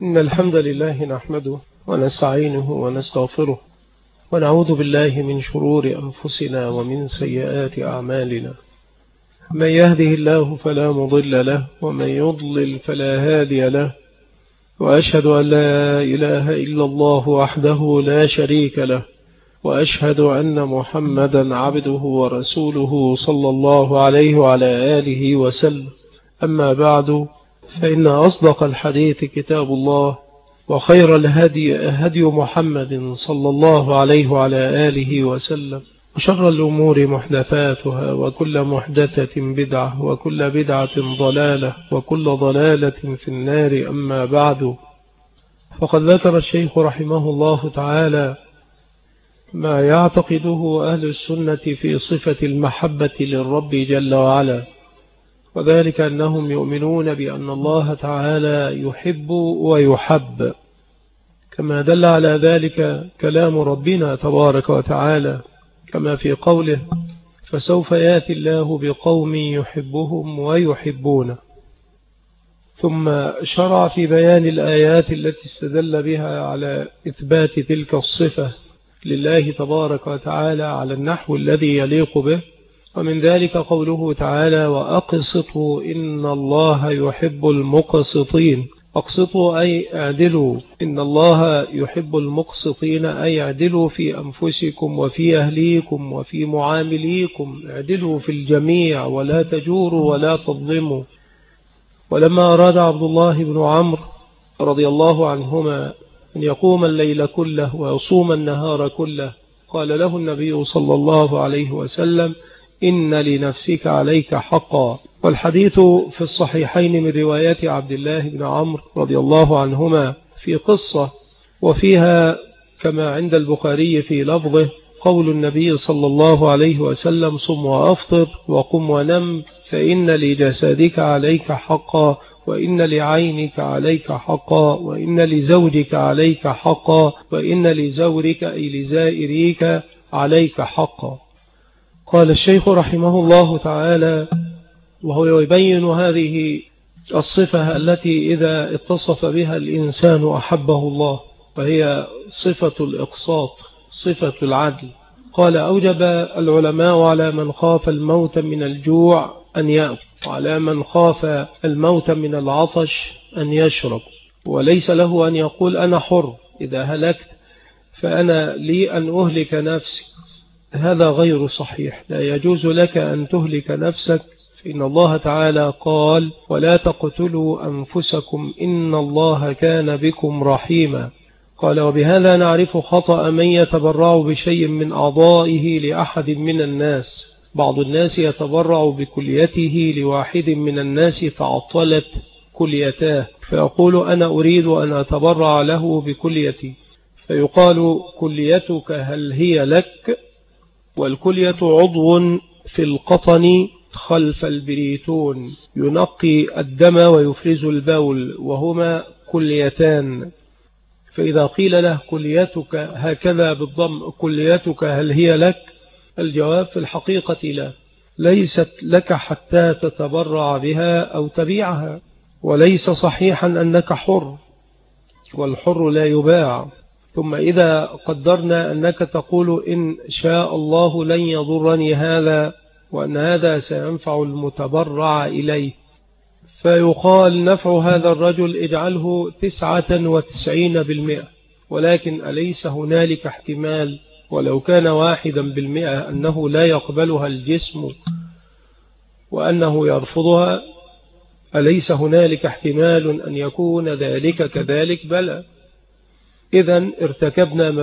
إن الحمد لله نحمده ونستعينه ونستغفره ونعوذ بالله من شرور أنفسنا ومن سيئات أعمالنا. من يهده الله فلا مضل له ومن يضلل فلا هادي له، وأشهد أن لا إله إلا الله وحده لا شريك له، وأشهد أن محمدا عبده ورسوله صلى الله عليه وعلى آله وسلم. أما بعد، فإن أصدق الحديث كتاب الله، وخير الهدي هدي محمد صلى الله عليه وعلى آله وسلم، وشر الأمور محدثاتها، وكل محدثة بدعة، وكل بدعة ضلالة، وكل ضلالة في النار. أما بعد، فقد ذكر الشيخ رحمه الله تعالى ما يعتقده أهل السنة في صفة المحبة للرب جل وعلا، وذلك أنهم يؤمنون بأن الله تعالى يحب ويحب، كما دل على ذلك كلام ربنا تبارك وتعالى، كما في قوله: فسوف يأتي الله بقوم يحبهم ويحبونه. ثم شرع في بيان الآيات التي استدل بها على إثبات تلك الصفة لله تبارك وتعالى على النحو الذي يليق به، ومن ذلك قوله تعالى: وأقسطوا إن الله يحب المقسطين. أقسطوا أي اعدلوا، إن الله يحب المقسطين أي اعدلوا في أنفسكم وفي أهليكم وفي معامليكم، اعدلوا في الجميع ولا تجوروا ولا تظلموا. ولما أراد عبد الله بن عمرو رضي الله عنهما أن يقوم الليل كله ويصوم النهار كله، قال له النبي صلى الله عليه وسلم: إن لنفسك عليك حقا. والحديث في الصحيحين من روايات عبد الله بن عمرو رضي الله عنهما في قصة، وفيها كما عند البخاري في لفظه قول النبي صلى الله عليه وسلم: صم وأفطر وقم ونم، فإن لجسدك عليك حقا، وإن لعينك عليك حقا، وإن لزوجك عليك حقا، وإن لزورك أي لزائريك عليك حقا. قال الشيخ رحمه الله تعالى وهو يبين هذه الصفة التي إذا اتصف بها الإنسان أحبه الله، وهي صفة الإقساط، صفة العدل. قال: أوجب العلماء على من خاف الموت من الجوع أن يأكل، وعلى من خاف الموت من العطش أن يشرب، وليس له أن يقول: أنا حر، إذا هلكت فأنا لي أن أهلك نفسي. هذا غير صحيح، لا يجوز لك أن تهلك نفسك، فإن الله تعالى قال: ولا تقتلوا أنفسكم إن الله كان بكم رحيما. قال: وبهذا نعرف خطأ من يتبرع بشيء من أعضائه لأحد من الناس. بعض الناس يتبرع بكليته لواحد من الناس تعطلت كليتاه، فيقول: أنا أريد أن أتبرع له بكليتي، فيقال: كليتك هل هي لك؟ والكلية عضو في القطن خلف البريتون ينقي الدم ويفرز البول، وهما كليتان. فإذا قيل له: كليتك هكذا بالضم، كليتك هل هي لك؟ الجواب في الحقيقة لا، ليست لك حتى تتبرع بها أو تبيعها، وليس صحيحا أنك حر، والحر لا يباع. ثم إذا قدرنا أنك تقول: إن شاء الله لن يضرني هذا، وأن هذا سينفع المتبرع إليه، فيقال: نفع هذا الرجل اجعله 99%، ولكن أليس هنالك احتمال ولو كان 1% أنه لا يقبلها الجسم وأنه يرفضها؟ أليس هنالك احتمال أن يكون ذلك كذلك؟ بلى. إذن ارتكبنا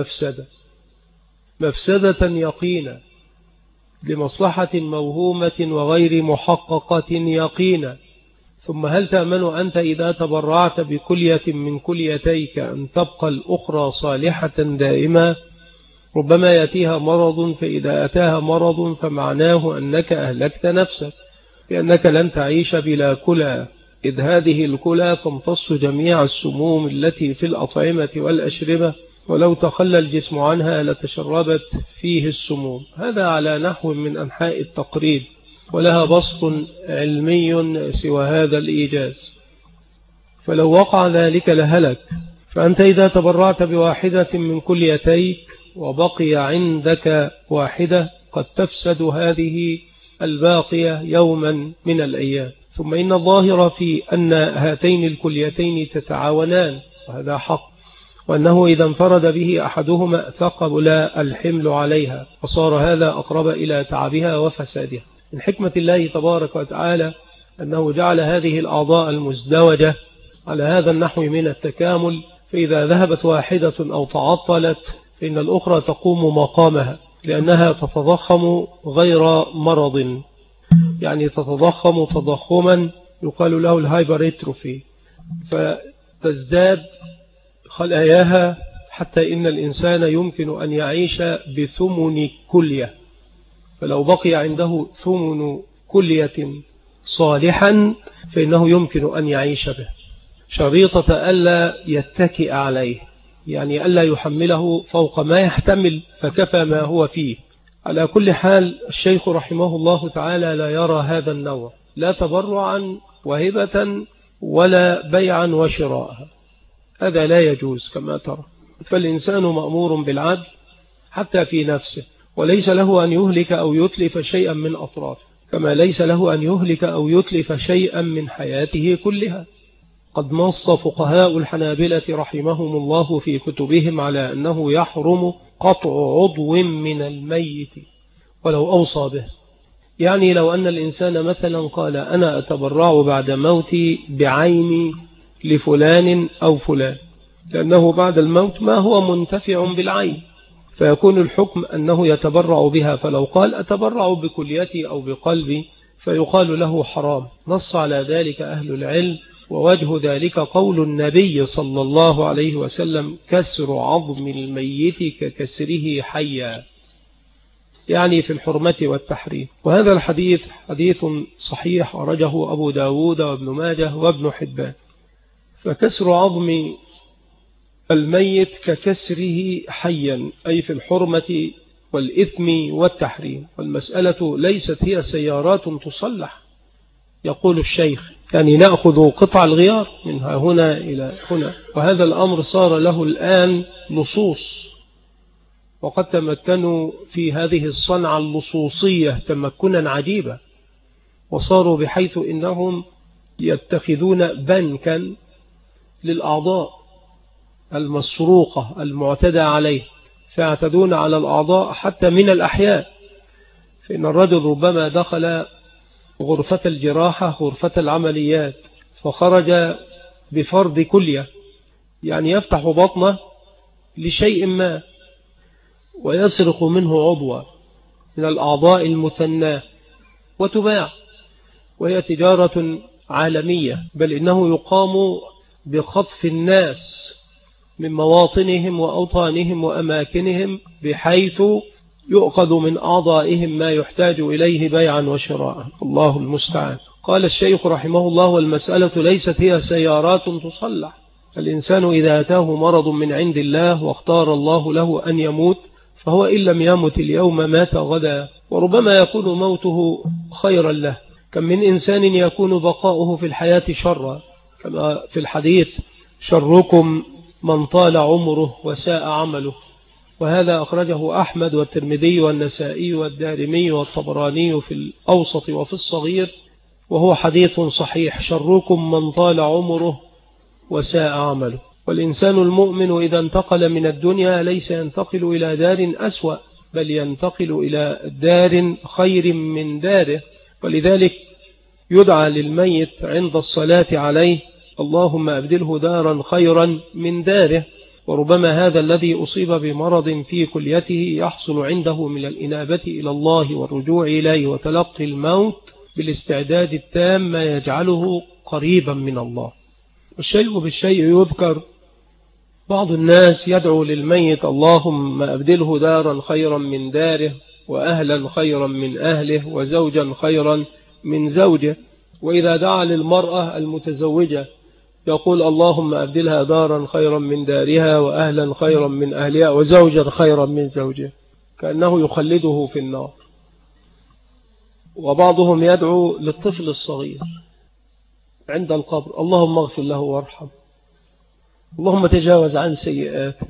مفسدة يقينا لمصلحة موهومة وغير محققة يقينا. ثم هل تأمن أنت إذا تبرعت بكلية من كليتيك أن تبقى الأخرى صالحة دائما؟ ربما يأتيها مرض، فإذا أتاها مرض فمعناه أنك أهلكت نفسك، لأنك لن تعيش بلا كلى، إذ هذه الكلى تمتص جميع السموم التي في الأطعمة والأشربة، ولو تخلى الجسم عنها لتشربت فيه السموم. هذا على نحو من أنحاء التقريب، ولها بسط علمي سوى هذا الإيجاز. فلو وقع ذلك لهلك. فأنت إذا تبرعت بواحدة من كليتيك وبقي عندك واحدة قد تفسد هذه الباقية يوما من الأيام. ثم إن الظاهر في أن هاتين الكليتين تتعاونان، وهذا حق، وأنه إذا انفرد به أحدهما ثقل الحمل عليها، وصار هذا أقرب إلى تعبها وفسادها. من حكمة الله تبارك وتعالى أنه جعل هذه الأعضاء المزدوجة على هذا النحو من التكامل، فإذا ذهبت واحدة أو تعطلت فإن الأخرى تقوم مقامها، لأنها تتضخم غير مرض، يعني تتضخم تضخما يقال له الهايبريتروفي، فتزداد خلاياها حتى إن الإنسان يمكن أن يعيش بثمن كلية. فلو بقي عنده ثمن كلية صالحا فإنه يمكن أن يعيش به، شريطة ألا يتكئ عليه، يعني ألا يحمله فوق ما يحتمل، فكفى ما هو فيه. على كل حال الشيخ رحمه الله تعالى لا يرى هذا النوع، لا تبرعا وهبة ولا بيعا وشراء، هذا لا يجوز كما ترى. فالإنسان مأمور بالعدل حتى في نفسه، وليس له أن يهلك أو يتلف شيئا من أطرافه، كما ليس له أن يهلك أو يتلف شيئا من حياته كلها. قد نص فقهاء الحنابلة رحمهم الله في كتبهم على أنه يحرم قطع عضو من الميت ولو أوصى به. يعني لو أن الإنسان مثلا قال أنا أتبرع بعد موتي بعيني لفلان أو فلان، لأنه بعد الموت ما هو منتفع بالعين، فيكون الحكم أنه يتبرع بها. فلو قال أتبرع بكليتي أو بقلبي فيقال له حرام. نص على ذلك أهل العلم، ووجه ذلك قول النبي صلى الله عليه وسلم كسر عظم الميت ككسره حيا، يعني في الحرمة والتحريم. وهذا الحديث حديث صحيح أخرجه أبو داود وابن ماجه وابن حبان. فكسر عظم الميت ككسره حيا، أي في الحرمة والإثم والتحريم. والمسألة ليست هي سيارات تصلح، يقول الشيخ، يعني نأخذ قطع الغيار من هنا إلى هنا، وهذا الأمر صار له الآن لصوص، وقد تمكنوا في هذه الصنعة اللصوصية تمكنا عجيبا، وصاروا بحيث إنهم يتخذون بنكا للأعضاء المسروقة المعتدى عليه، فيعتدون على الأعضاء حتى من الأحياء. فإن الرجل ربما دخل غرفة الجراحة غرفة العمليات فخرج بفرد كلية، يعني يفتح بطنه لشيء ما ويسرق منه عضوا من الأعضاء المثناة وتباع، وهي تجارة عالمية. بل إنه يقام بخطف الناس من مواطنهم وأوطانهم وأماكنهم بحيث يؤخذ من أعضائهم ما يحتاج إليه بيعا وشراء. الله المستعان. قال الشيخ رحمه الله والمسألة ليست هي سيارات تصلح. الإنسان إذا أتاه مرض من عند الله واختار الله له أن يموت فهو إن لم يمت اليوم مات غدا، وربما يكون موته خيرا له. كم من إنسان يكون بقاؤه في الحياة شرا، كما في الحديث شركم من طال عمره وساء عمله، وهذا أخرجه أحمد والترمذي والنسائي والدارمي والطبراني في الأوسط وفي الصغير، وهو حديث صحيح. شركم من طال عمره وساء عمله. والإنسان المؤمن إذا انتقل من الدنيا ليس ينتقل إلى دار أسوأ، بل ينتقل إلى دار خير من داره. ولذلك يدعى للميت عند الصلاة عليه اللهم أبدله دارا خيرا من داره. وربما هذا الذي أصيب بمرض في كليته يحصل عنده من الإنابة إلى الله والرجوع إليه وتلقي الموت بالاستعداد التام ما يجعله قريبا من الله. الشيء بالشيء يذكر. بعض الناس يدعو للميت اللهم أبدله دارا خيرا من داره، وأهلا خيرا من أهله، وزوجا خيرا من زوجه. وإذا دعا للمرأة المتزوجة يقول اللهم أبدلها دارا خيرا من دارها، وأهلا خيرا من أهلها، وزوجا خيرا من زوجها، كأنه يخلده في النار. وبعضهم يدعو للطفل الصغير عند القبر: اللهم اغفر له وارحمه، اللهم تجاوز عن سيئاته.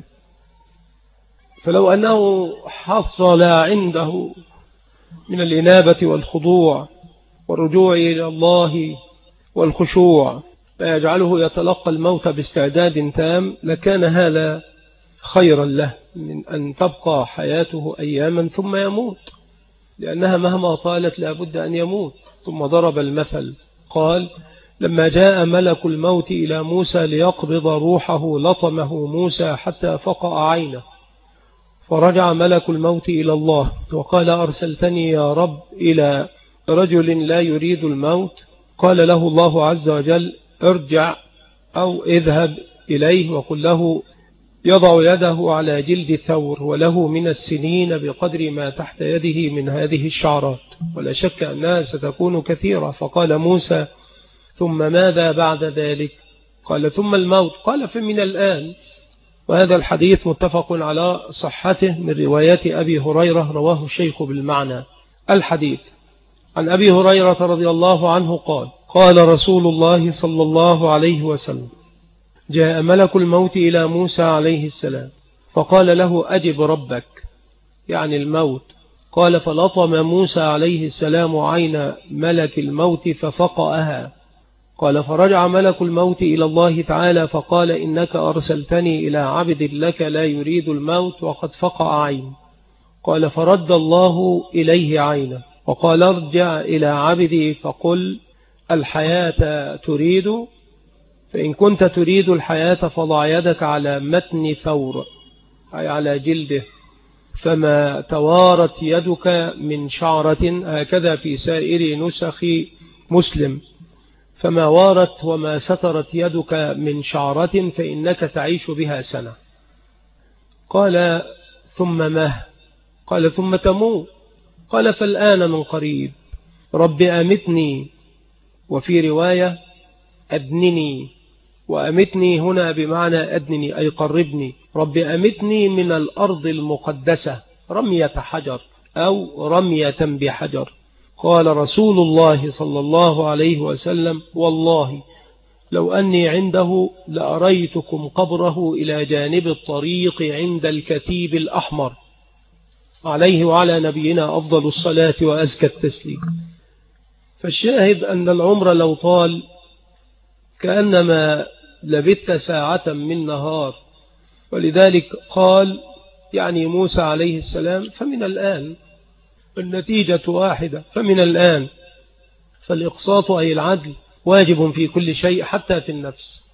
فلو أنه حصل عنده من الإنابة والخضوع والرجوع إلى الله والخشوع فيجعله يتلقى الموت باستعداد تام، لكان هذا خيرا له من أن تبقى حياته أياما ثم يموت، لأنها مهما طالت لابد أن يموت. ثم ضرب المثل قال: لما جاء ملك الموت إلى موسى ليقبض روحه لطمه موسى حتى فقأ عينه، فرجع ملك الموت إلى الله وقال: أرسلتني يا رب إلى رجل لا يريد الموت؟ قال له الله عز وجل: ارجع أو اذهب إليه وقل له يضع يده على جلد ثور وله من السنين بقدر ما تحت يده من هذه الشعرات، ولا شك أنها ستكون كثيرة. فقال موسى: ثم ماذا بعد ذلك؟ قال: ثم الموت. قال: فمن الآن. وهذا الحديث متفق على صحته من روايات أبي هريرة، رواه الشيخ بالمعنى. الحديث عن أبي هريرة رضي الله عنه قال: قال رسول الله صلى الله عليه وسلم: جاء ملك الموت إلى موسى عليه السلام فقال له: أجب ربك، يعني الموت. قال: فلطم موسى عليه السلام عين ملك الموت ففقأها. قال: فرجع ملك الموت إلى الله تعالى فقال: إنك أرسلتني إلى عبد لك لا يريد الموت وقد فقأ عين. قال: فرد الله إليه عينه وقال: ارجع إلى عبدي فقل: الحياة تريد؟ فإن كنت تريد الحياة فضع يدك على متن ثور، أي على جلده، فما توارت يدك من شعرة، هكذا في سائر نسخ مسلم، فما وارت وما سترت يدك من شعرة فإنك تعيش بها سنة. قال: ثم ما؟ قال: ثم تموت. قال: فالآن من قريب. رب أمتني، وفي رواية أدنني، وأمتني هنا بمعنى أدنني أي قربني. رب أمتني من الأرض المقدسة رمية حجر أو رمية بحجر. قال رسول الله صلى الله عليه وسلم: والله لو أني عنده لأريتكم قبره إلى جانب الطريق عند الكتيب الأحمر، عليه وعلى نبينا أفضل الصلاة وأزكى التسليم. فالشاهد أن العمر لو طال كأنما لبثت ساعة من نهار. ولذلك قال يعني موسى عليه السلام: فمن الآن. النتيجة واحدة، فمن الآن. فالإقساط أي العدل واجب في كل شيء حتى في النفس،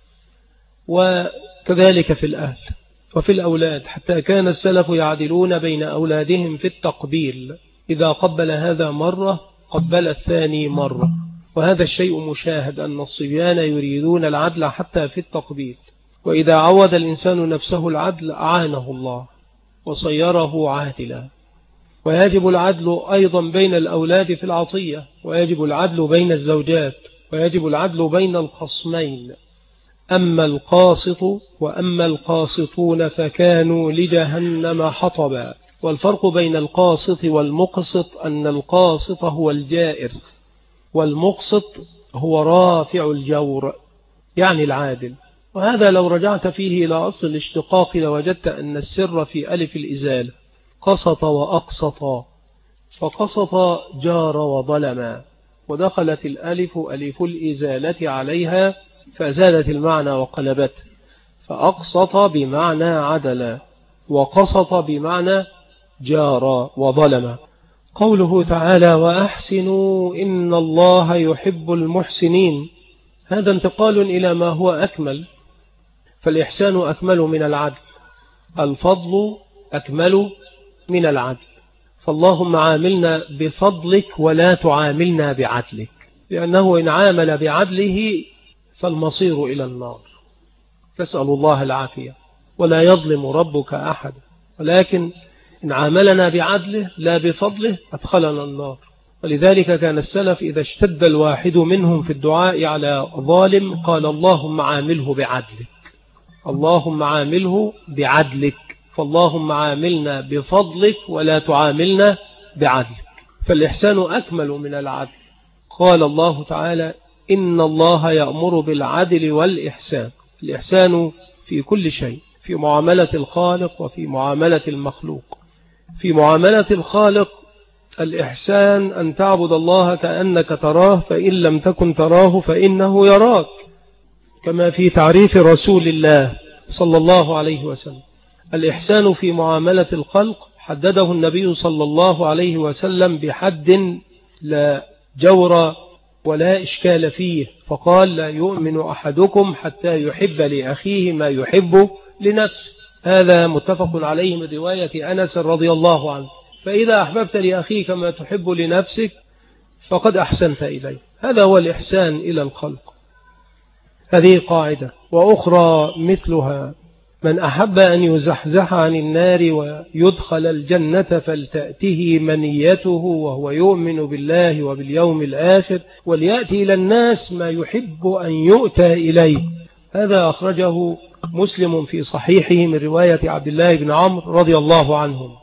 وكذلك في الأهل وفي الأولاد، حتى كان السلف يعدلون بين أولادهم في التقبيل، إذا قبل هذا مرة قبل الثاني مرة. وهذا الشيء مشاهد أن الصبيان يريدون العدل حتى في التقبيل، وإذا عود الإنسان نفسه العدل أعانه الله وصيره عادلا. ويجب العدل أيضا بين الأولاد في العطية، ويجب العدل بين الزوجات، ويجب العدل بين الخصمين. أما القاسط وأما القاسطون فكانوا لجهنم حطبا. والفرق بين القاسط والمقسط أن القاسط هو الجائر، والمقسط هو رافع الجور، يعني العادل. وهذا لو رجعت فيه إلى أصل الاشتقاق لوجدت أن السر في ألف الإزالة، قسط وأقسط، فقسط جار وظلما، ودخلت الألف ألف الإزالة عليها فزادت المعنى وقلبت، فأقسط بمعنى عدل، وقسط بمعنى جار وظلم. قوله تعالى: وأحسنوا إن الله يحب المحسنين، هذا انتقال إلى ما هو أكمل، فالإحسان أكمل من العدل، الفضل أكمل من العدل. فاللهم عاملنا بفضلك ولا تعاملنا بعدلك، لأنه إن عامل بعدله فالمصير إلى النار، تسأل الله العافية. ولا يظلم ربك أحد، ولكن إن عاملنا بعدله لا بفضله أدخلنا النار. ولذلك كان السلف إذا اشتد الواحد منهم في الدعاء على ظالم قال: اللهم عامله بعدلك، اللهم عامله بعدلك، فاللهم عاملنا بفضلك ولا تعاملنا بعدلك. فالإحسان أكمل من العدل. قال الله تعالى: إن الله يأمر بالعدل والإحسان. الإحسان في كل شيء، في معاملة الخالق وفي معاملة المخلوق. في معاملة الخالق الإحسان أن تعبد الله كأنك تراه، فإن لم تكن تراه فإنه يراك، كما في تعريف رسول الله صلى الله عليه وسلم. الإحسان في معاملة الخلق حدده النبي صلى الله عليه وسلم بحد لا جور ولا إشكال فيه، فقال: لا يؤمن أحدكم حتى يحب لأخيه ما يحب لنفسه. هذا متفق عليه من رواية أنس رضي الله عنه. فإذا أحببت لأخيك ما تحب لنفسك فقد أحسنت إليه. هذا هو الإحسان إلى الخلق. هذه قاعدة. وأخرى مثلها: من أحب أن يزحزح عن النار ويدخل الجنة فلتأته منيته وهو يؤمن بالله وباليوم الآخر وليأتي إلى الناس ما يحب أن يؤتى إليه. هذا أخرجه مسلم في صحيحه من رواية عبد الله بن عمرو رضي الله عنهم.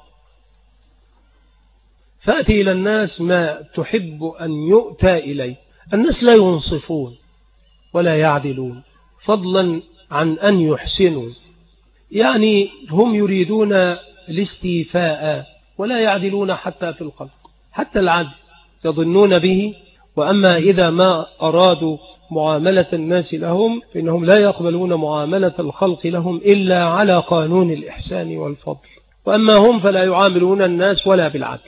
فأتي إلى الناس ما تحب أن يؤتى إليه. الناس لا ينصفون ولا يعدلون، فضلا عن أن يحسنوا، يعني هم يريدون الاستيفاء ولا يعدلون حتى في الخلق، حتى العدل يظنون به. وأما إذا ما أرادوا معاملة الناس لهم فإنهم لا يقبلون معاملة الخلق لهم إلا على قانون الإحسان والفضل. وأما هم فلا يعاملون الناس ولا بالعدل،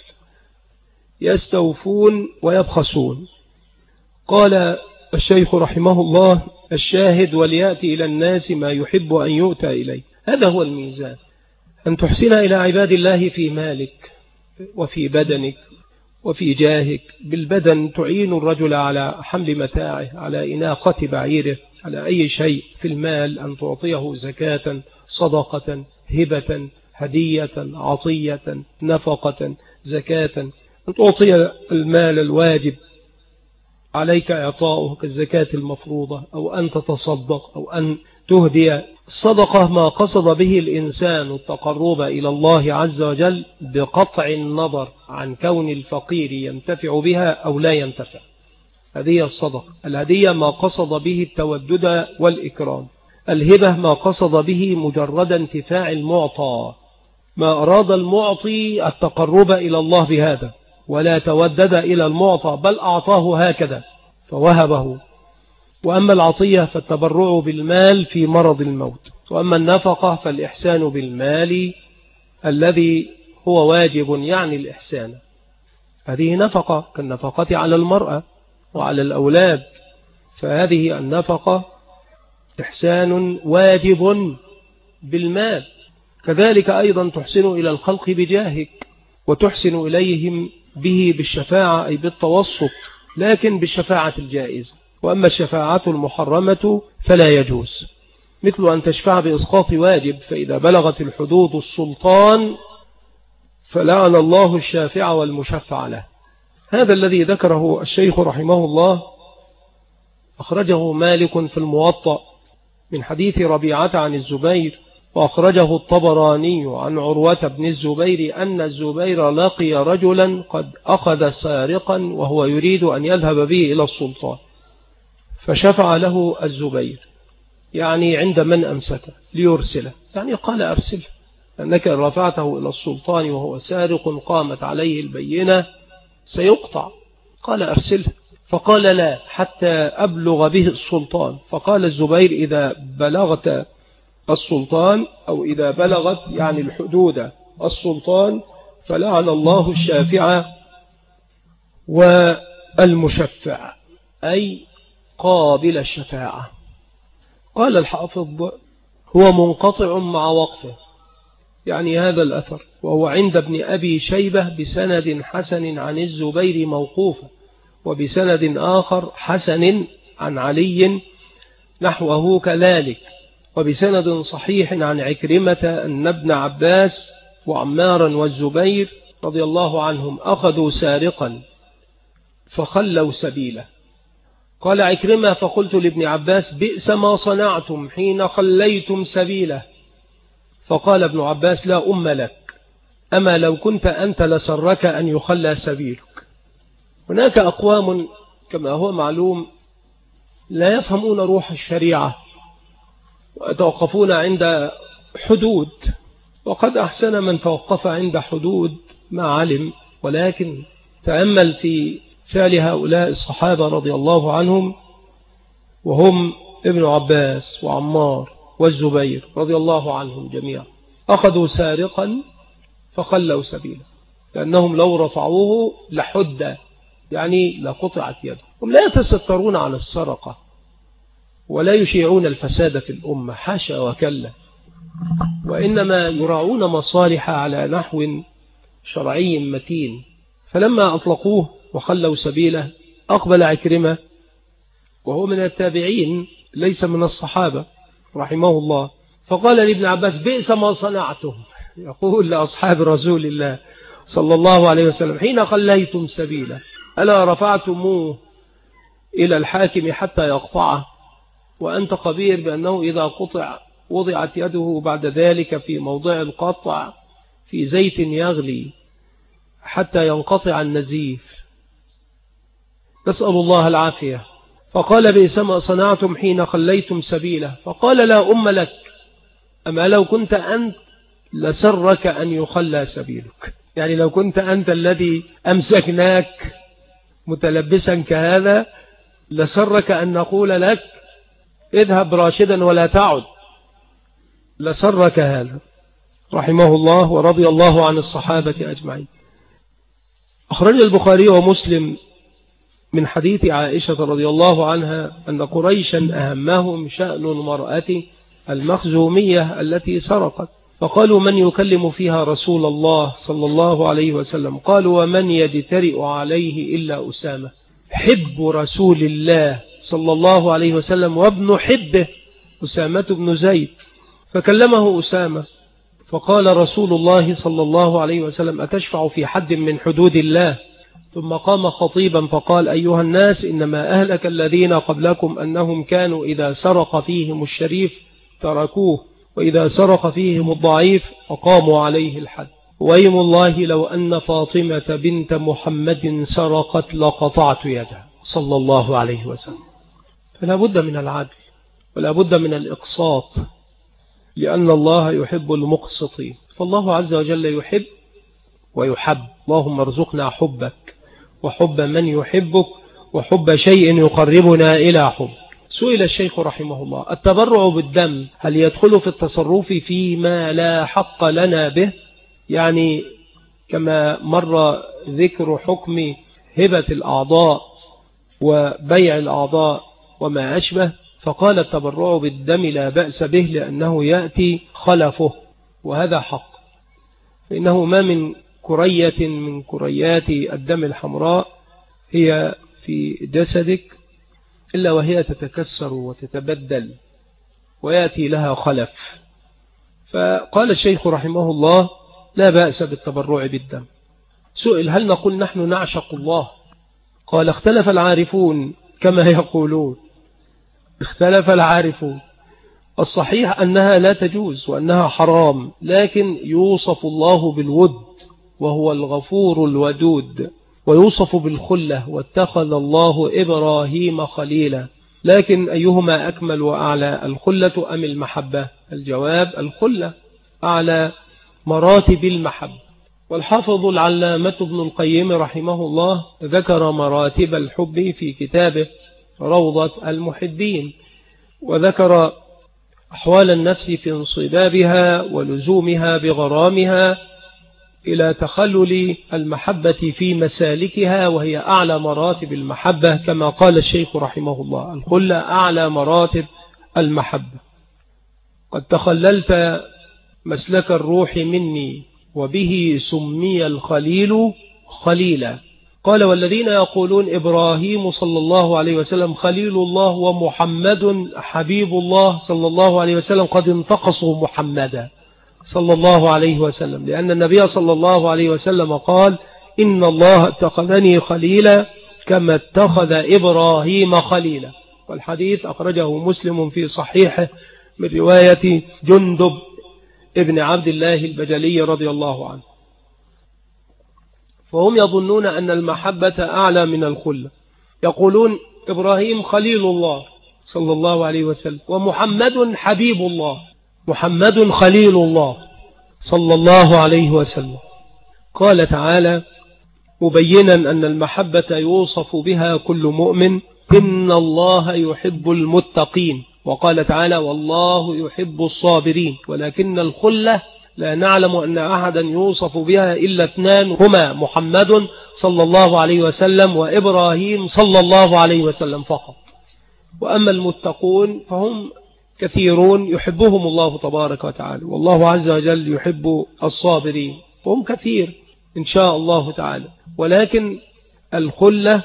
يستوفون ويبخسون. قال الشيخ رحمه الله: الشاهد وليأتي إلى الناس ما يحب أن يؤتى إليه. هذا هو الميزان، أن تحسن إلى عباد الله في مالك وفي بدنك وفي جاهك. بالبدن تعين الرجل على حمل متاعه، على إناقة بعيره، على أي شيء. في المال أن تعطيه زكاة، صدقة، هبة، هدية، عطية، نفقة، زكاة. أن تعطي المال الواجب عليك إعطاؤه كالزكاة المفروضة، أو أن تتصدق، أو أن تهدي. الصدقة ما قصد به الإنسان التقرب إلى الله عز وجل بقطع النظر عن كون الفقير ينتفع بها أو لا ينتفع. هذه الصدقة. الهدية ما قصد به التودد والإكرام. الهبة ما قصد به مجرد انتفاع المعطى، ما أراد المعطي التقرب إلى الله بهذا ولا تودد إلى المعطى، بل أعطاه هكذا فوهبه. وأما العطية فالتبرع بالمال في مرض الموت. وأما النفقة فالإحسان بالمال الذي هو واجب، يعني الإحسان. هذه نفقة كالنفقة على المرأة وعلى الأولاد، فهذه النفقة إحسان واجب بالمال. كذلك أيضا تحسن إلى الخلق بجاهك، وتحسن إليهم به بالشفاعة أي بالتوسط، لكن بالشفاعة الجائزة. وأما الشفاعة المحرمة فلا يجوز، مثل أن تشفع بإسقاط واجب، فإذا بلغت الحدود السلطان فلعن الله الشافع والمشفع له. هذا الذي ذكره الشيخ رحمه الله أخرجه مالك في الموطأ من حديث ربيعة عن الزبير، وأخرجه الطبراني عن عروة بن الزبير أن الزبير لقي رجلا قد أخذ سارقا وهو يريد أن يذهب به إلى السلطان، فشفع له الزبير، يعني عند من أمسكه ليرسله، يعني قال أرسله، أنك رفعته إلى السلطان وهو سارق قامت عليه البينة سيقطع. قال أرسله، فقال لا حتى أبلغ به السلطان. فقال الزبير: إذا بلغت السلطان أو إذا بلغت يعني الحدود السلطان فلعن الله الشافع والمشفع، أي قابل الشفاعة. قال الحافظ: هو منقطع مع وقفه، يعني هذا الأثر، وهو عند ابن أبي شيبة بسند حسن عن الزبير موقوفا، وبسند آخر حسن عن علي نحوه كذلك، وبسند صحيح عن عكرمة أن ابن عباس وعمارا والزبير رضي الله عنهم أخذوا سارقا فخلوا سبيله. قال عكرمة: فقلت لابن عباس: بئس ما صنعتم حين خليتم سبيله. فقال ابن عباس: لا أم لك، أما لو كنت أنت لسرك أن يخلى سبيلك. هناك أقوام كما هو معلوم لا يفهمون روح الشريعة ويتوقفون عند حدود، وقد أحسن من توقف عند حدود ما علم. ولكن تأمل في فعل هؤلاء الصحابة رضي الله عنهم، وهم ابن عباس وعمار والزبير رضي الله عنهم جميعا، أخذوا سارقا فخلوا سبيله، لأنهم لو رفعوه لحد، يعني لقطعت يده. هم لا يتسترون عن السرقة ولا يشيعون الفساد في الأمة، حاشا وكلا، وإنما يراعون مصالح على نحو شرعي متين. فلما أطلقوه وخلوا سبيله أقبل عكرمة، وهو من التابعين ليس من الصحابة رحمه الله، فقال لابن عباس: بئس ما صنعتم، يقول لأصحاب رسول الله صلى الله عليه وسلم: حين خليتم سبيله ألا رفعتموه إلى الحاكم حتى يقطعه، وأنت خبير بأنه إذا قطع وضعت يده بعد ذلك في موضع القطع في زيت يغلي حتى ينقطع النزيف، نسأل الله العافية. فقال: بئس ما صنعتم حين خليتم سبيله. فقال: لا أم لك، أما لو كنت أنت لسرك أن يخلى سبيلك، يعني لو كنت أنت الذي أمسكناك متلبسا كهذا لسرك أن نقول لك اذهب راشدا ولا تعد، لسرك هذا. رحمه الله ورضي الله عن الصحابة أجمعين. أخرج البخاري ومسلم من حديث عائشة رضي الله عنها أن قريشا أهمهم شأن المرأة المخزومية التي سرقت، فقالوا: من يكلم فيها رسول الله صلى الله عليه وسلم؟ قالوا: ومن يجترئ عليه إلا أسامة حب رسول الله صلى الله عليه وسلم وابن حبه أسامة بن زيد. فكلمه أسامة فقال رسول الله صلى الله عليه وسلم: أتشفع في حد من حدود الله؟ ثم قام خطيبا فقال: أيها الناس، إنما أهلك الذين قبلكم أنهم كانوا إذا سرق فيهم الشريف تركوه، وإذا سرق فيهم الضعيف أقاموا عليه الحد. وأيم الله لو أن فاطمة بنت محمد سرقت لقطعت يدها صلى الله عليه وسلم. فلا بد من العدل ولا بد من الإقساط، لأن الله يحب المقسطين، فالله عز وجل يحب ويحب. اللهم ارزقنا حبك وحب من يحبك وحب شيء يقربنا إلى حب. سئل الشيخ رحمه الله: التبرع بالدم هل يدخل في التصرف فيما لا حق لنا به؟ يعني كما مر ذكر حكم هبة الأعضاء وبيع الأعضاء وما أشبه، فقال: التبرع بالدم لا بأس به لأنه يأتي خلفه، وهذا حق، فإنه ما من كرية من كريات الدم الحمراء هي في جسدك إلا وهي تتكسر وتتبدل ويأتي لها خلف. فقال الشيخ رحمه الله: لا بأس بالتبرع بالدم. سئل: هل نقول نحن نعشق الله؟ قال: اختلف العارفون كما يقولون، اختلف العارفون. الصحيح أنها لا تجوز وأنها حرام، لكن يوصف الله بالود وهو الغفور الودود، ويوصف بالخلة واتخذ الله إبراهيم خليلا. لكن أيهما أكمل وأعلى، الخلة أم المحبة؟ الجواب: الخلة أعلى مراتب المحبة. والحافظ العلامة ابن القيم رحمه الله ذكر مراتب الحب في كتابه روضة المحبين، وذكر أحوال النفس في انصبابها ولزومها بغرامها إلى تخلل المحبة في مسالكها، وهي أعلى مراتب المحبة، كما قال الشيخ رحمه الله: الخلة أعلى مراتب المحبة. قد تخللت مسلك الروح مني وبه سمي الخليل خليلا. قال: والذين يقولون إبراهيم صلى الله عليه وسلم خليل الله ومحمد حبيب الله صلى الله عليه وسلم قد انتقصوا محمدا صلى الله عليه وسلم، لأن النبي صلى الله عليه وسلم قال: إن الله اتخذني خليلا كما اتخذ إبراهيم خليلا. والحديث أخرجه مسلم في صحيحه من رواية جندب ابن عبد الله البجلي رضي الله عنه. فهم يظنون أن المحبة أعلى من الخلة، يقولون إبراهيم خليل الله صلى الله عليه وسلم، ومحمد حبيب الله، محمد خليل الله صلى الله عليه وسلم. قال تعالى مبينا أن المحبة يوصف بها كل مؤمن: إن الله يحب المتقين. وقال تعالى: والله يحب الصابرين. ولكن الخلة لا نعلم أن أحدا يوصف بها إلا اثنان، هما محمد صلى الله عليه وسلم وإبراهيم صلى الله عليه وسلم فقط. وأما المتقون فهم كثيرون يحبهم الله تبارك وتعالى، والله عز وجل يحب الصابرين، وهم كثير إن شاء الله تعالى. ولكن الخلة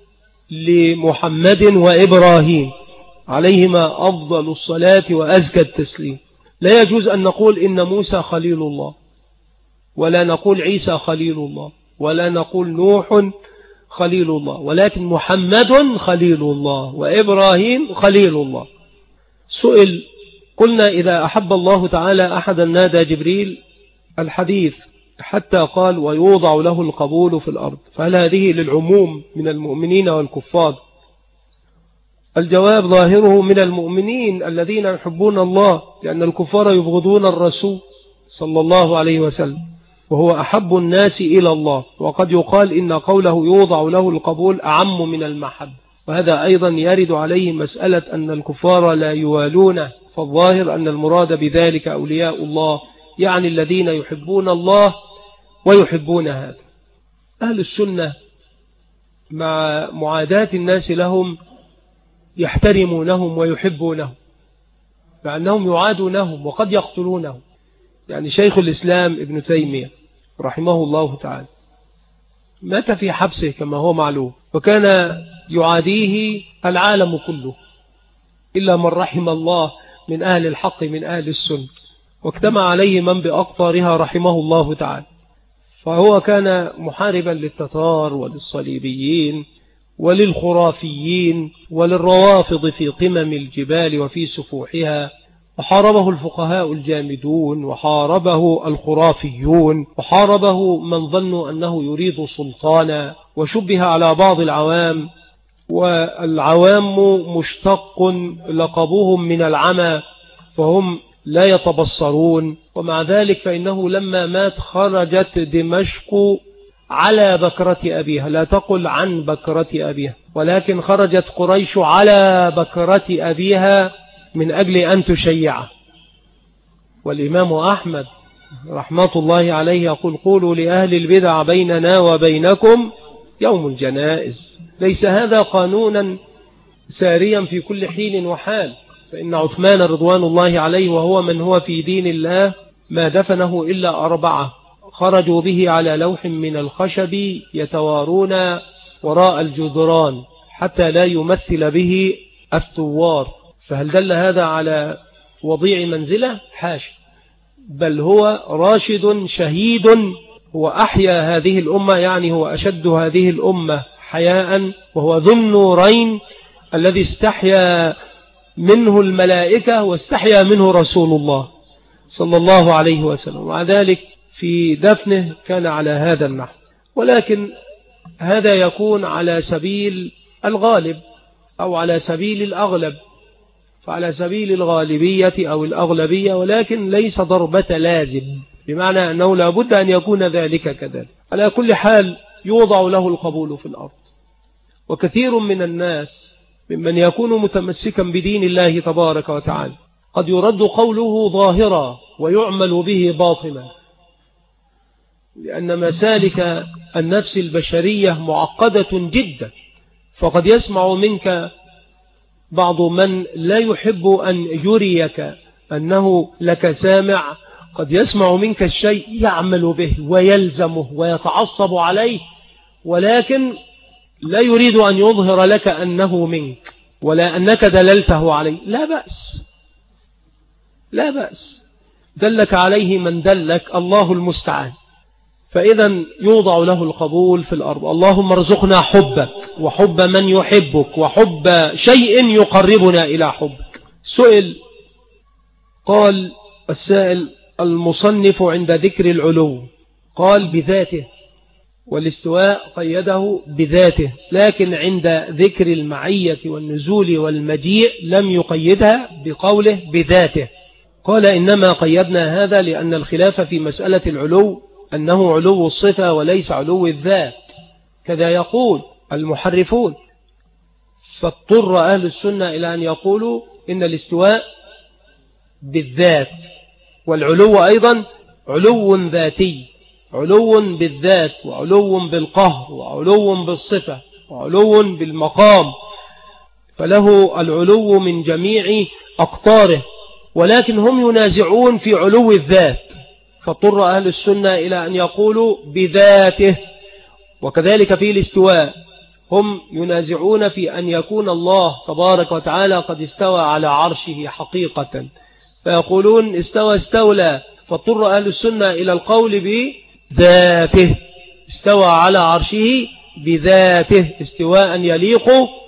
لمحمد وإبراهيم عليهما أفضل الصلاة وأزكى التسليم. لا يجوز أن نقول إن موسى خليل الله، ولا نقول عيسى خليل الله، ولا نقول نوح خليل الله، ولكن محمد خليل الله وإبراهيم خليل الله. سئل، قلنا إذا أحب الله تعالى أحدا نادى جبريل الحديث حتى قال: ويوضع له القبول في الأرض، فهل هذه للعموم من المؤمنين والكفار؟ الجواب ظاهره من المؤمنين الذين يحبون الله، لأن الكفار يبغضون الرسول صلى الله عليه وسلم، وهو أحب الناس إلى الله. وقد يقال إن قوله يوضع له القبول أعم من المحب، وهذا أيضا يرد عليه مسألة أن الكفار لا يوالونه، فالظاهر أن المراد بذلك أولياء الله، يعني الذين يحبون الله ويحبون هذا. أهل السنة مع معاداة الناس لهم يحترمونهم ويحبونهم، مع أنهم يعادونهم وقد يقتلونهم. يعني شيخ الإسلام ابن تيمية رحمه الله تعالى مات في حبسه كما هو معلوم، وكان يعاديه العالم كله إلا من رحم الله من أهل الحق من أهل السنة، واجتمع عليه من بأقطارها رحمه الله تعالى. فهو كان محاربا للتتار وللصليبيين وللخرافيين وللروافض في قمم الجبال وفي سفوحها، وحاربه الفقهاء الجامدون، وحاربه الخرافيون، وحاربه من ظنوا أنه يريد سلطانا، وشبه على بعض العوام، والعوام مشتق لقبوهم من العمى، فهم لا يتبصرون. ومع ذلك فإنه لما مات خرجت دمشق على بكرة أبيها، لا تقل عن بكرة أبيها، ولكن خرجت قريش على بكرة أبيها من أجل أن تشيعه. والإمام أحمد رحمة الله عليه يقول: قولوا لأهل البدع بيننا وبينكم يوم الجنائز. ليس هذا قانونا ساريا في كل حين وحال، فإن عثمان رضوان الله عليه وهو من هو في دين الله ما دفنه إلا 4 خرجوا به على لوح من الخشب يتوارون وراء الجدران حتى لا يمثل به الثوار. فهل دل هذا على وضيع منزله؟ حاشا، بل هو راشد شهيد، هو أحيا هذه الأمة، يعني هو أشد هذه الأمة حياء، وهو ذو النورين الذي استحيا منه الملائكة واستحيا منه رسول الله صلى الله عليه وسلم. ومع ذلك في دفنه كان على هذا النحو. ولكن هذا يكون على سبيل الغالب أو على سبيل الأغلب، فعلى سبيل الغالبية أو الأغلبية، ولكن ليس ضربة لازم، بمعنى أنه لا بد أن يكون ذلك كذلك. على كل حال يوضع له القبول في الأرض. وكثير من الناس ممن يكون متمسكا بدين الله تبارك وتعالى قد يرد قوله ظاهرا ويعمل به باطنا، لأن مسالك النفس البشرية معقدة جدا. فقد يسمع منك بعض من لا يحب أن يريك أنه لك سامع، قد يسمع منك الشيء يعمل به ويلزمه ويتعصب عليه، ولكن لا يريد أن يظهر لك أنه منك ولا أنك دللته عليه. لا بأس، لا بأس، دلك عليه من دلك، الله المستعان. فإذا يوضع له القبول في الأرض. اللهم ارزقنا حبك وحب من يحبك وحب شيء يقربنا إلى حبك. سئل، قال السائل: المصنف عند ذكر العلو قال بذاته، والاستواء قيده بذاته، لكن عند ذكر المعية والنزول والمجيء لم يقيدها بقوله بذاته. قال إنما قيدنا هذا لأن الخلاف في مسألة العلو أنه علو الصفة وليس علو الذات، كذا يقول المحرفون، فاضطر أهل السنة إلى أن يقولوا إن الاستواء بالذات، والعلو أيضا علو ذاتي، علو بالذات وعلو بالقهر وعلو بالصفة وعلو بالمقام، فله العلو من جميع أقطاره، ولكن هم ينازعون في علو الذات، فاضطر أهل السنة إلى أن يقولوا بذاته. وكذلك في الاستواء هم ينازعون في أن يكون الله تبارك وتعالى قد استوى على عرشه حقيقة، فيقولون استوى استولى، فاضطر أهل السنة إلى القول بذاته، استوى على عرشه بذاته استواء يليق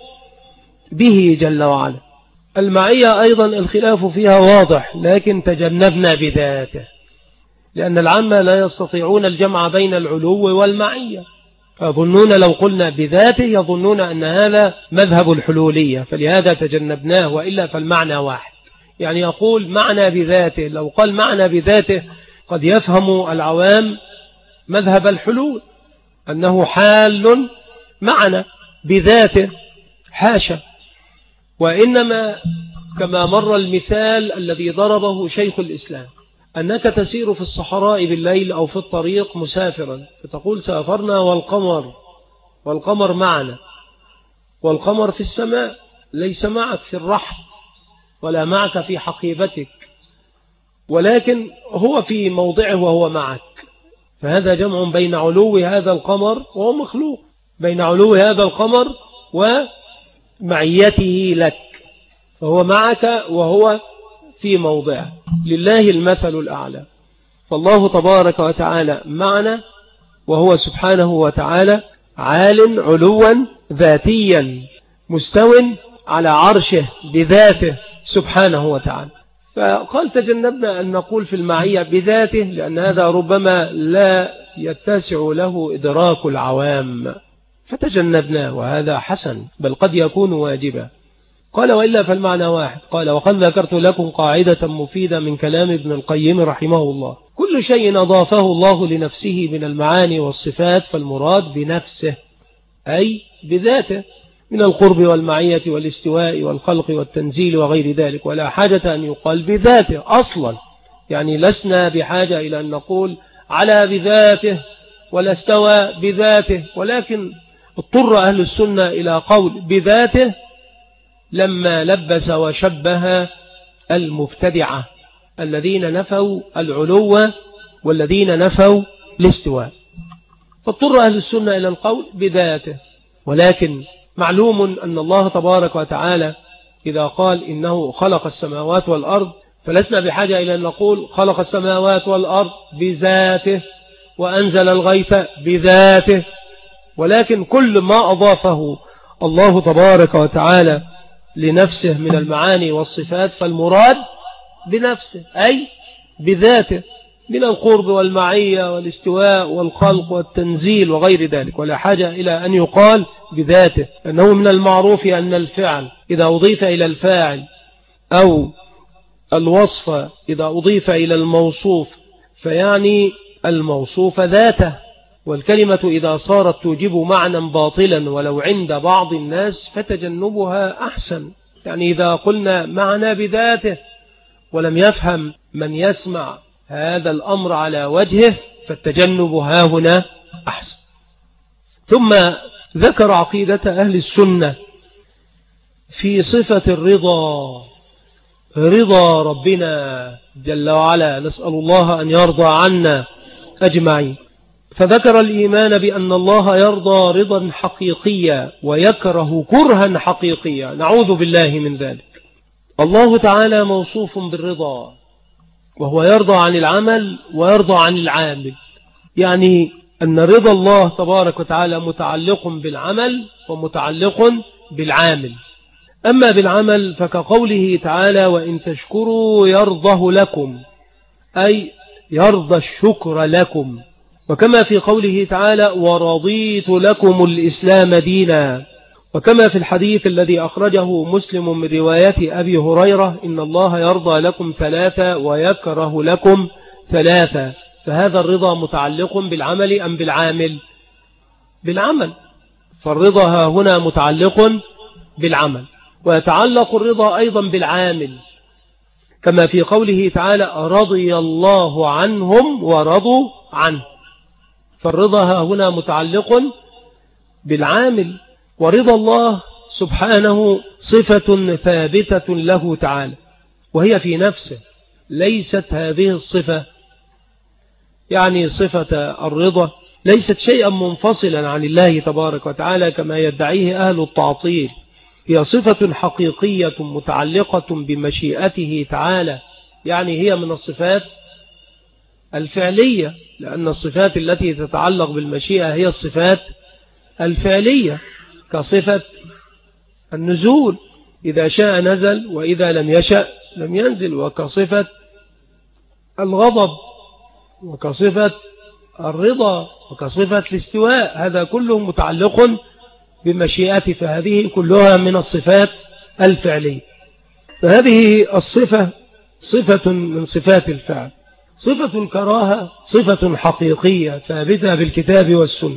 به جل وعلا. المعية أيضا الخلاف فيها واضح، لكن تجنبنا بذاته، لأن العامة لا يستطيعون الجمع بين العلو والمعية، فيظنون لو قلنا بذاته يظنون أن هذا مذهب الحلولية، فلهذا تجنبناه، وإلا فالمعنى واحد. يعني يقول معنى بذاته، لو قال معنى بذاته قد يفهم العوام مذهب الحلول أنه حال معنى بذاته، حاشا، وإنما كما مر المثال الذي ضربه شيخ الإسلام، أنك تسير في الصحراء بالليل أو في الطريق مسافرا، فتقول سافرنا والقمر معنا، والقمر في السماء ليس معك في الرحل ولا معك في حقيبتك، ولكن هو في موضعه وهو معك، فهذا جمع بين علو هذا القمر وهو مخلوق، بين علو هذا القمر ومعيته لك، فهو معك وهو في موضعه، لله المثل الأعلى. فالله تبارك وتعالى معنا، وهو سبحانه وتعالى عال علوا ذاتيا مستو على عرشه بذاته سبحانه وتعالى. فقال تجنبنا أن نقول في المعية بذاته، لأن هذا ربما لا يتسع له إدراك العوام، فتجنبناه، وهذا حسن بل قد يكون واجبا. قال وإلا فالمعنى واحد. قال وقد ذكرت لكم قاعدة مفيدة من كلام ابن القيم رحمه الله: كل شيء أضافه الله لنفسه من المعاني والصفات فالمراد بنفسه أي بذاته، من القرب والمعية والاستواء والخلق والتنزيل وغير ذلك، ولا حاجة أن يقال بذاته أصلا، يعني لسنا بحاجة إلى أن نقول على بذاته ولا استوى بذاته، ولكن اضطر أهل السنة إلى قول بذاته لما لبس وشبه المبتدعة الذين نفوا العلو والذين نفوا الاستواء، فاضطر أهل السنة إلى القول بذاته. ولكن معلوم أن الله تبارك وتعالى إذا قال إنه خلق السماوات والأرض فلسنا بحاجة إلى أن نقول خلق السماوات والأرض بذاته وأنزل الغيث بذاته، ولكن كل ما أضافه الله تبارك وتعالى لنفسه من المعاني والصفات فالمراد بنفسه أي بذاته، من القرب والمعية والاستواء والخلق والتنزيل وغير ذلك، ولا حاجة إلى أن يقال بذاته، أنه من المعروف أن الفعل إذا أضيف إلى الفاعل أو الوصف إذا أضيف إلى الموصوف فيعني الموصوف ذاته، والكلمة إذا صارت توجب معنى باطلا ولو عند بعض الناس فتجنبها أحسن. يعني إذا قلنا معنى بذاته ولم يفهم من يسمع هذا الأمر على وجهه فالتجنب ها هنا أحسن. ثم ذكر عقيدة أهل السنة في صفة الرضا، رضا ربنا جل وعلا، نسأل الله أن يرضى عنا أجمعين. فذكر الإيمان بأن الله يرضى رضا حقيقيا ويكره كرها حقيقيا، نعوذ بالله من ذلك. الله تعالى موصوف بالرضا، وهو يرضى عن العمل ويرضى عن العامل، يعني أن رضا الله تبارك وتعالى متعلق بالعمل ومتعلق بالعامل. أما بالعمل فكقوله تعالى وإن تشكروا يرضه لكم، أي يرضى الشكر لكم، وكما في قوله تعالى ورضيت لكم الإسلام دينا، وكما في الحديث الذي أخرجه مسلم من رواية أبي هريرة إن الله يرضى لكم ثلاثة ويكره لكم ثلاثة. فهذا الرضا متعلق بالعمل أم بالعامل؟ بالعمل. فالرضا هنا متعلق بالعمل، ويتعلق الرضا أيضا بالعامل، كما في قوله تعالى رضي الله عنهم ورضوا عنه. فالرضا هنا متعلق بالعامل، ورضا الله سبحانه صفة ثابتة له تعالى، وهي في نفسه، ليست هذه الصفة يعني صفة الرضا ليست شيئا منفصلا عن الله تبارك وتعالى كما يدعيه أهل التعطيل، هي صفة حقيقية متعلقة بمشيئته تعالى، يعني هي من الصفات الفعلية، لأن الصفات التي تتعلق بالمشيئة هي الصفات الفعلية، كصفة النزول، إذا شاء نزل وإذا لم يشأ لم ينزل، وكصفة الغضب، وكصفة الرضا، وكصفة الاستواء، هذا كله متعلق بمشيئته، فهذه كلها من الصفات الفعلية. فهذه الصفة صفة من صفات الفعل. صفة الكراهة صفة حقيقية ثابتة بالكتاب والسنة.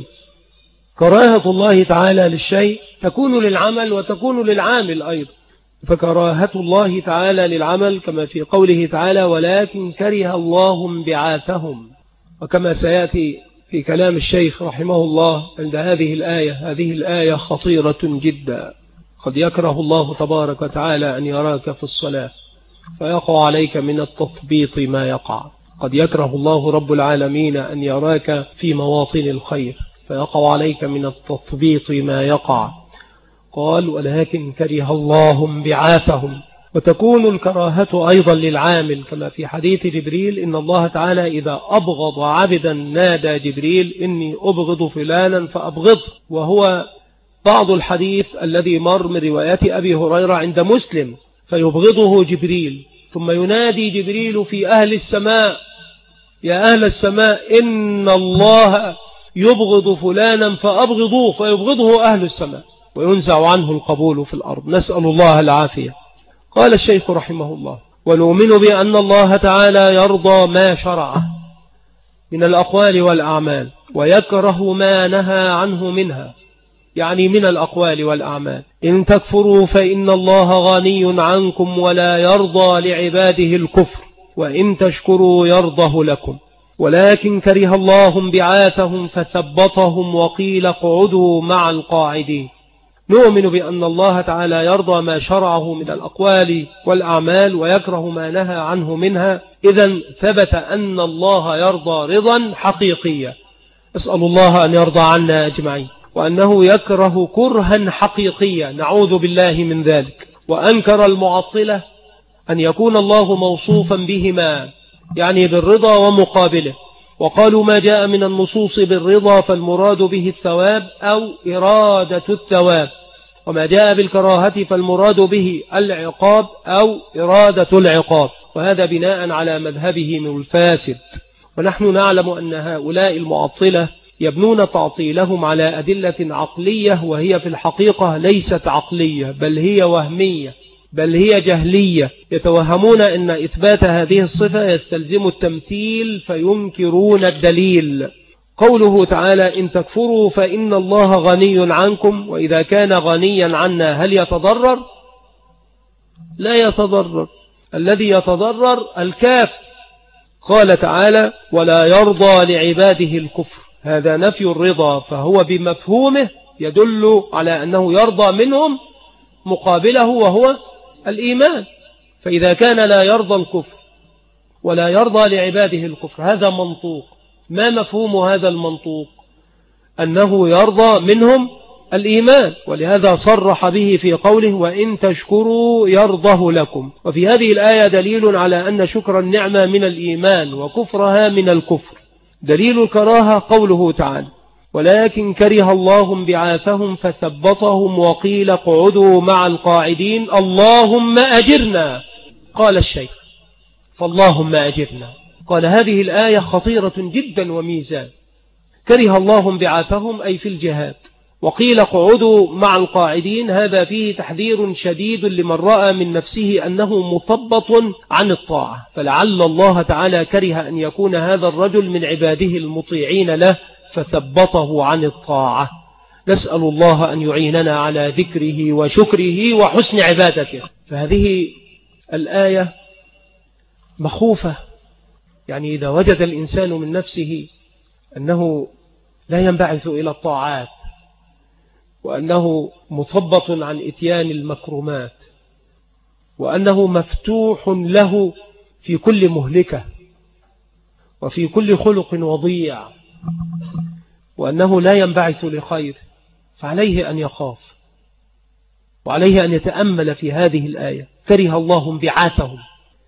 كراهة الله تعالى للشيء تكون للعمل وتكون للعامل أيضا، فكراهة الله تعالى للعمل كما في قوله تعالى ولكن كره الله انبعاثهم، وكما سيأتي في كلام الشيخ رحمه الله عند هذه الآية خطيرة جدا. قد يكره الله تبارك وتعالى أن يراك في الصلاة فيقع عليك من التثبيط ما يقع، قد يكره الله رب العالمين أن يراك في مواطن الخير فيقع عليك من التثبيط ما يقع. قال ولكن كره الله انبعاثهم، وتكون الكراهة أيضا للعامل كما في حديث جبريل إن الله تعالى إذا أبغض عبدا نادى جبريل إني أبغض فلانا فأبغض، وهو بعض الحديث الذي مر من رواية أبي هريرة عند مسلم، فيبغضه جبريل ثم ينادي جبريل في أهل السماء يا أهل السماء إن الله يبغض فلانا فأبغضوه، فيبغضه أهل السماء وينزع عنه القبول في الأرض، نسأل الله العافية. قال الشيخ رحمه الله ونؤمن بأن الله تعالى يرضى ما شرعه من الأقوال والأعمال ويكره ما نهى عنه منها، يعني من الأقوال والأعمال. إن تكفروا فإن الله غني عنكم ولا يرضى لعباده الكفر، وإن تشكروا يرضه لكم، ولكن كره الله انبعاثهم فثبطهم وقيل اقعدوا مع القاعدين. نؤمن بأن الله تعالى يرضى ما شرعه من الأقوال والأعمال ويكره ما نهى عنه منها، إذن ثبت أن الله يرضى رضا حقيقيا. أسأل الله أن يرضى عنا أجمعين، وأنه يكره كرها حقيقيا نعوذ بالله من ذلك. وأنكر المعطلة أن يكون الله موصوفا بهما، يعني بالرضا ومقابله، وقالوا ما جاء من النصوص بالرضا فالمراد به الثواب أو إرادة الثواب، وما جاء بالكراهة فالمراد به العقاب أو إرادة العقاب، وهذا بناء على مذهبهم الفاسد. ونحن نعلم أن هؤلاء المعطلة يبنون تعطيلهم على أدلة عقلية، وهي في الحقيقة ليست عقلية بل هي وهمية بل هي جهلية. يتوهمون أن إثبات هذه الصفة يستلزم التمثيل فينكرون الدليل. قوله تعالى إن تكفروا فإن الله غني عنكم، وإذا كان غنيا عنا هل يتضرر؟ لا يتضرر، الذي يتضرر الكافر. قال تعالى ولا يرضى لعباده الكفر، هذا نفي الرضا، فهو بمفهومه يدل على أنه يرضى منهم مقابله وهو الإيمان. فإذا كان لا يرضى الكفر ولا يرضى لعباده الكفر هذا منطوق. ما مفهوم هذا المنطوق؟ أنه يرضى منهم الإيمان، ولهذا صرح به في قوله وإن تشكروا يرضه لكم. وفي هذه الآية دليل على أن شكر النعمة من الإيمان وكفرها من الكفر. دليل الكراهة قوله تعالى ولكن كره الله انبعاثهم فثبطهم وقيل اقعدوا مع القاعدين اللهم أجرنا. قال الشيخ فاللهم أجرنا. قال هذه الآية خطيرة جدا وميزان، كره الله انبعاثهم أي في الجهاد. وقيل اقعدوا مع القاعدين، هذا فيه تحذير شديد لمن رأى من نفسه أنه مثبط عن الطاعة، فلعل الله تعالى كره أن يكون هذا الرجل من عباده المطيعين له فثبطه عن الطاعة. نسأل الله أن يعيننا على ذكره وشكره وحسن عبادته. فهذه الآية مخوفة، يعني إذا وجد الإنسان من نفسه أنه لا ينبعث إلى الطاعات وأنه مثبط عن إتيان المكرمات وأنه مفتوح له في كل مهلكة وفي كل خلق وضيع وأنه لا ينبعث لخير، فعليه أن يخاف وعليه أن يتأمل في هذه الآية. كره الله انبعاثهم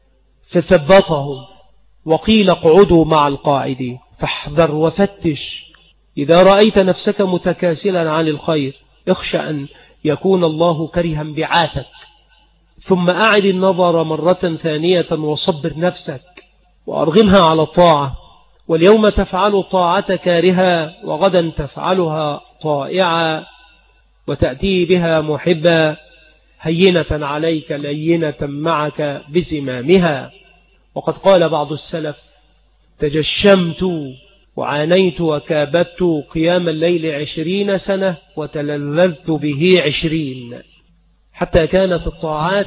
فثبطهم وقيل اقعدوا مع القاعدين. فاحذر وفتش، إذا رأيت نفسك متكاسلا عن الخير اخشى أن يكون الله كره انبعاثك، ثم أعد النظر مرة ثانية وصبر نفسك وأرغمها على الطاعة. واليوم تفعل الطاعة كارها وغدا تفعلها طائعا وتأتي بها محبا، هينة عليك لينة معك بزمامها. وقد قال بعض السلف: تجشمت وعانيت وكابدت قيام الليل 20 سنة وتلذذت به 20، حتى كانت الطاعات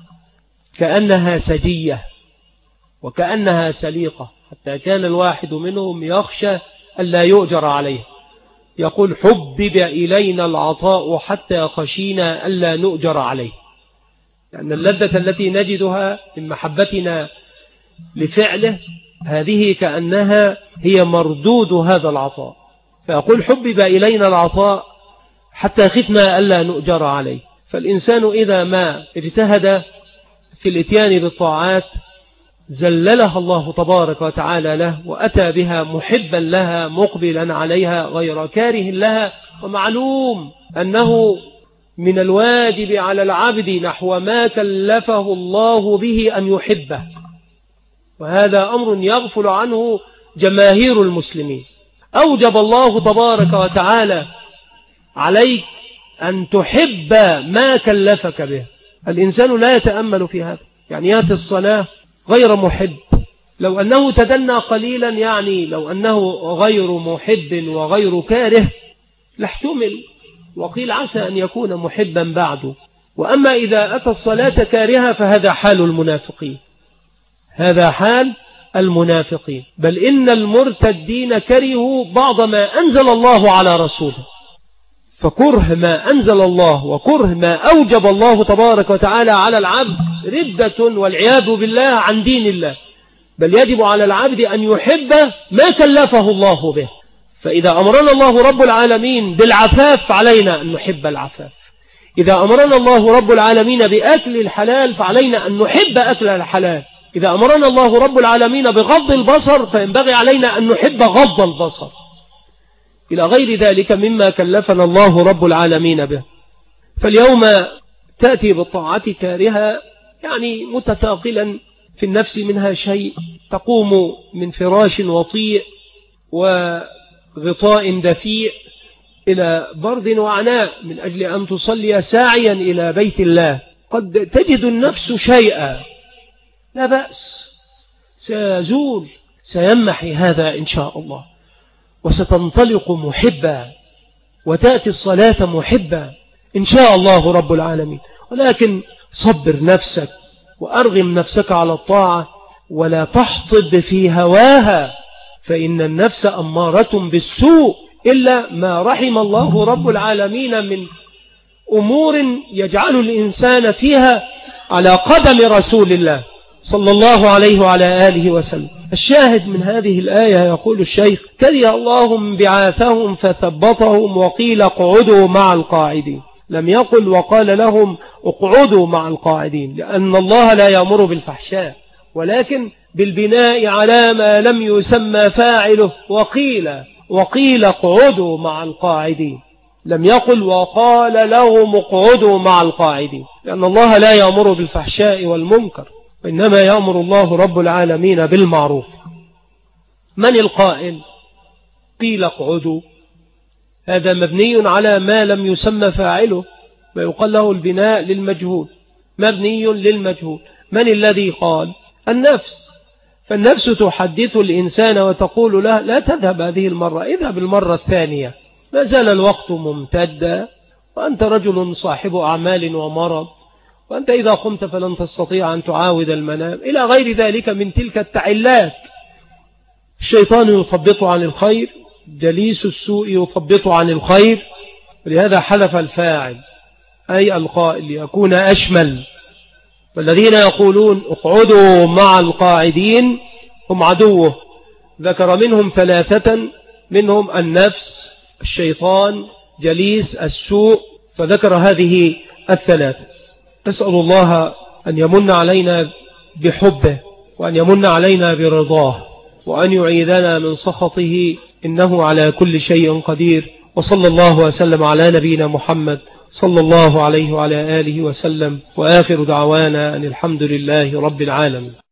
كأنها سجية وكأنها سليقة، حتى كان الواحد منهم يخشى ألا يؤجر عليه. يقول: حبب إلينا العطاء حتى خشينا ألا نؤجر عليه، لأن اللذة التي نجدها من محبتنا لفعله هذه كأنها هي مردود هذا العطاء. فأقول: حبب إلينا العطاء حتى خفنا ألا نؤجر عليه. فالإنسان إذا ما اجتهد في الاتيان بالطاعات زللها الله تبارك وتعالى له وأتى بها محبا لها مقبلا عليها غير كاره لها. ومعلوم أنه من الواجب على العبد نحو ما كلفه الله به أن يحبه، وهذا أمر يغفل عنه جماهير المسلمين. أوجب الله تبارك وتعالى عليك أن تحب ما كلفك به. الإنسان لا يتأمل في هذا، يعني يأتي الصلاة غير محب، لو أنه تدنى قليلا، يعني لو أنه غير محب وغير كاره لاحتمل وقيل عسى أن يكون محبا بعده. وأما إذا أتى الصلاة كارهة فهذا حال المنافقين، هذا حال المنافقين. بل إن المرتدين كرهوا بعض ما أنزل الله على رسوله، فكره ما أنزل الله وكره ما أوجب الله تبارك وتعالى على العبد ردة والعياذ بالله عن دين الله. بل يجب على العبد أن يحب ما كلفه الله به. فإذا أمرنا الله رب العالمين بالعفاف فعلينا أن نحب العفاف، إذا أمرنا الله رب العالمين بأكل الحلال فعلينا أن نحب أكل الحلال، إذا أمرنا الله رب العالمين بغض البصر فينبغي علينا أن نحب غض البصر، إلى غير ذلك مما كلفنا الله رب العالمين به. فاليوم تأتي بالطاعة كارها، يعني متثاقلا في النفس منها شيء، تقوم من فراش وطيء وغطاء دفيء إلى برد وعناء من أجل أن تصلي ساعيا إلى بيت الله. قد تجد النفس شيئا، لا بأس، سيزول، سيمحي هذا إن شاء الله، وستنطلق محبا وتأتي الصلاة محبا إن شاء الله رب العالمين. ولكن صبر نفسك وأرغم نفسك على الطاعة ولا تحطب في هواها، فإن النفس أمارة بالسوء إلا ما رحم الله رب العالمين من أمور يجعل الإنسان فيها على قدم رسول الله صلى الله عليه وعلى آله وسلم. الشاهد من هذه الآية يقول الشيخ: كره الله انبعاثهم فثبطهم وقيل اقعدوا مع القاعدين. لم يقل وقال لهم اقعدوا مع القاعدين، لأن الله لا يأمر بالفحشاء، ولكن بالبناء على ما لم يسمى فاعله. وقيل اقعدوا مع القاعدين، لم يقل وقال لهم اقعدوا مع القاعدين، لأن الله لا يأمر بالفحشاء والمنكر، وإنما يأمر الله رب العالمين بالمعروف. من القائل قيل اقعدوا، هذا مبني على ما لم يسمى فاعله، ما يقال له البناء للمجهول، مبني للمجهول. من الذي قال؟ النفس. فالنفس تحدث الإنسان وتقول له لا تذهب هذه المرة، اذهب المرة الثانية، ما زال الوقت ممتدا، وأنت رجل صاحب أعمال ومرض، وأنت إذا قمت فلن تستطيع أن تعاود المنام، إلى غير ذلك من تلك التعلات. الشيطان يثبط عن الخير، جليس السوء يثبط عن الخير، ولهذا حلف الفاعل أي القائل يكون أشمل. والذين يقولون اقعدوا مع القاعدين هم عدوه، ذكر منهم ثلاثة، منهم النفس، الشيطان، جليس السوء، فذكر هذه الثلاثة. نسأل الله أن يمن علينا بحبه، وأن يمن علينا برضاه، وأن يعيذنا من سخطه، إنه على كل شيء قدير. وصلى الله وسلم على نبينا محمد صلى الله عليه وعلى آله وسلم، وآخر دعوانا أن الحمد لله رب العالمين.